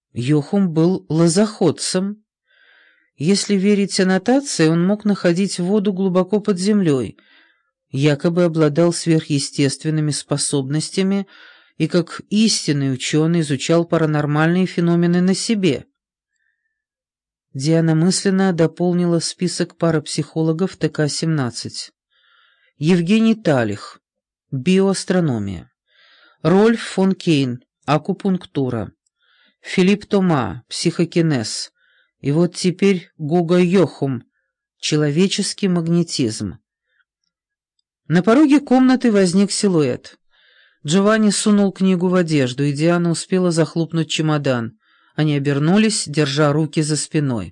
Йохум был лозоходцем. Если верить аннотации, он мог находить воду глубоко под землей, якобы обладал сверхъестественными способностями и как истинный ученый изучал паранормальные феномены на себе. Диана мысленно дополнила список парапсихологов ТК-17. Евгений Талих, биоастрономия. Рольф фон Кейн, акупунктура. Филипп Тома, психокинез. И вот теперь Гуго Йохум, человеческий магнетизм. На пороге комнаты возник силуэт. Джованни сунул книгу в одежду, и Диана успела захлопнуть чемодан. Они обернулись, держа руки за спиной.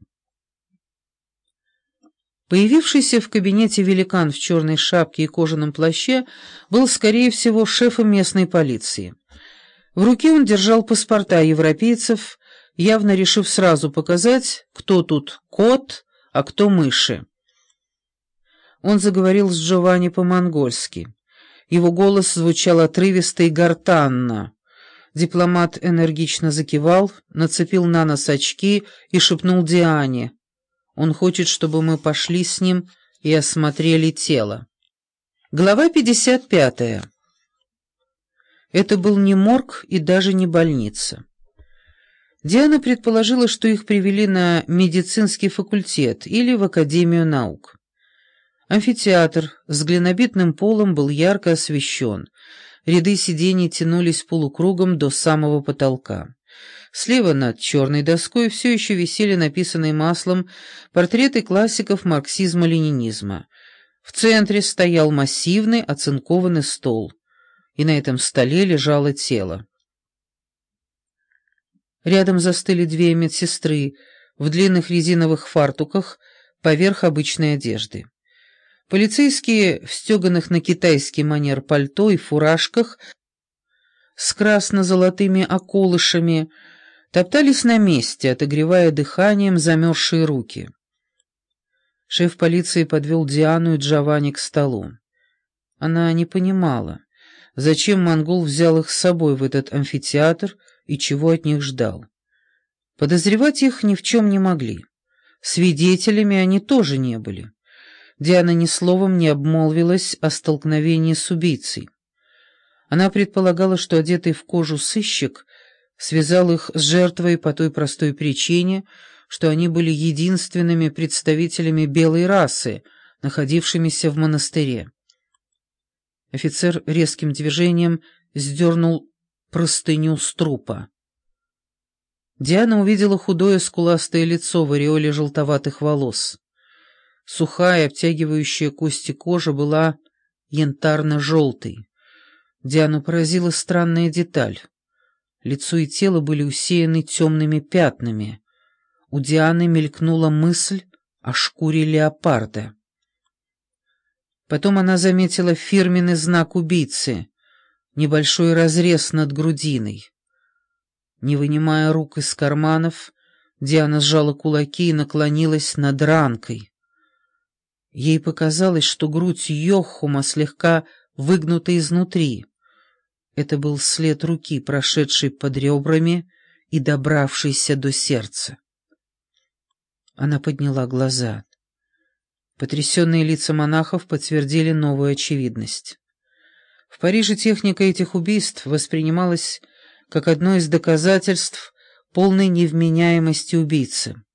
Появившийся в кабинете великан в черной шапке и кожаном плаще был, скорее всего, шефом местной полиции. В руке он держал паспорта европейцев, явно решив сразу показать, кто тут кот, а кто мыши. Он заговорил с Джованни по-монгольски. Его голос звучал отрывисто и гортанно. Дипломат энергично закивал, нацепил на нос очки и шепнул Диане. Он хочет, чтобы мы пошли с ним и осмотрели тело. Глава 55. Это был не морг и даже не больница. Диана предположила, что их привели на медицинский факультет или в Академию наук. Амфитеатр с глинобитным полом был ярко освещен. Ряды сидений тянулись полукругом до самого потолка. Слева над черной доской все еще висели написанные маслом портреты классиков марксизма-ленинизма. В центре стоял массивный оцинкованный стол, и на этом столе лежало тело. Рядом застыли две медсестры в длинных резиновых фартуках поверх обычной одежды. Полицейские в стеганых на китайский манер пальто и фуражках с красно-золотыми околышами топтались на месте, отогревая дыханием замерзшие руки. Шеф полиции подвел Диану и Джованни к столу. Она не понимала, зачем монгол взял их с собой в этот амфитеатр и чего от них ждал. Подозревать их ни в чем не могли. Свидетелями они тоже не были. Диана ни словом не обмолвилась о столкновении с убийцей. Она предполагала, что одетый в кожу сыщик связал их с жертвой по той простой причине, что они были единственными представителями белой расы, находившимися в монастыре. Офицер резким движением сдернул простыню с трупа. Диана увидела худое скуластое лицо в ореоле желтоватых волос. Сухая, обтягивающая кости кожа была янтарно-желтой. Диану поразила странная деталь. Лицо и тело были усеяны темными пятнами. У Дианы мелькнула мысль о шкуре леопарда. Потом она заметила фирменный знак убийцы — небольшой разрез над грудиной. Не вынимая рук из карманов, Диана сжала кулаки и наклонилась над ранкой. Ей показалось, что грудь Йохума слегка выгнута изнутри. Это был след руки, прошедшей под ребрами и добравшейся до сердца. Она подняла глаза. Потрясенные лица монахов подтвердили новую очевидность. В Париже техника этих убийств воспринималась как одно из доказательств полной невменяемости убийцы.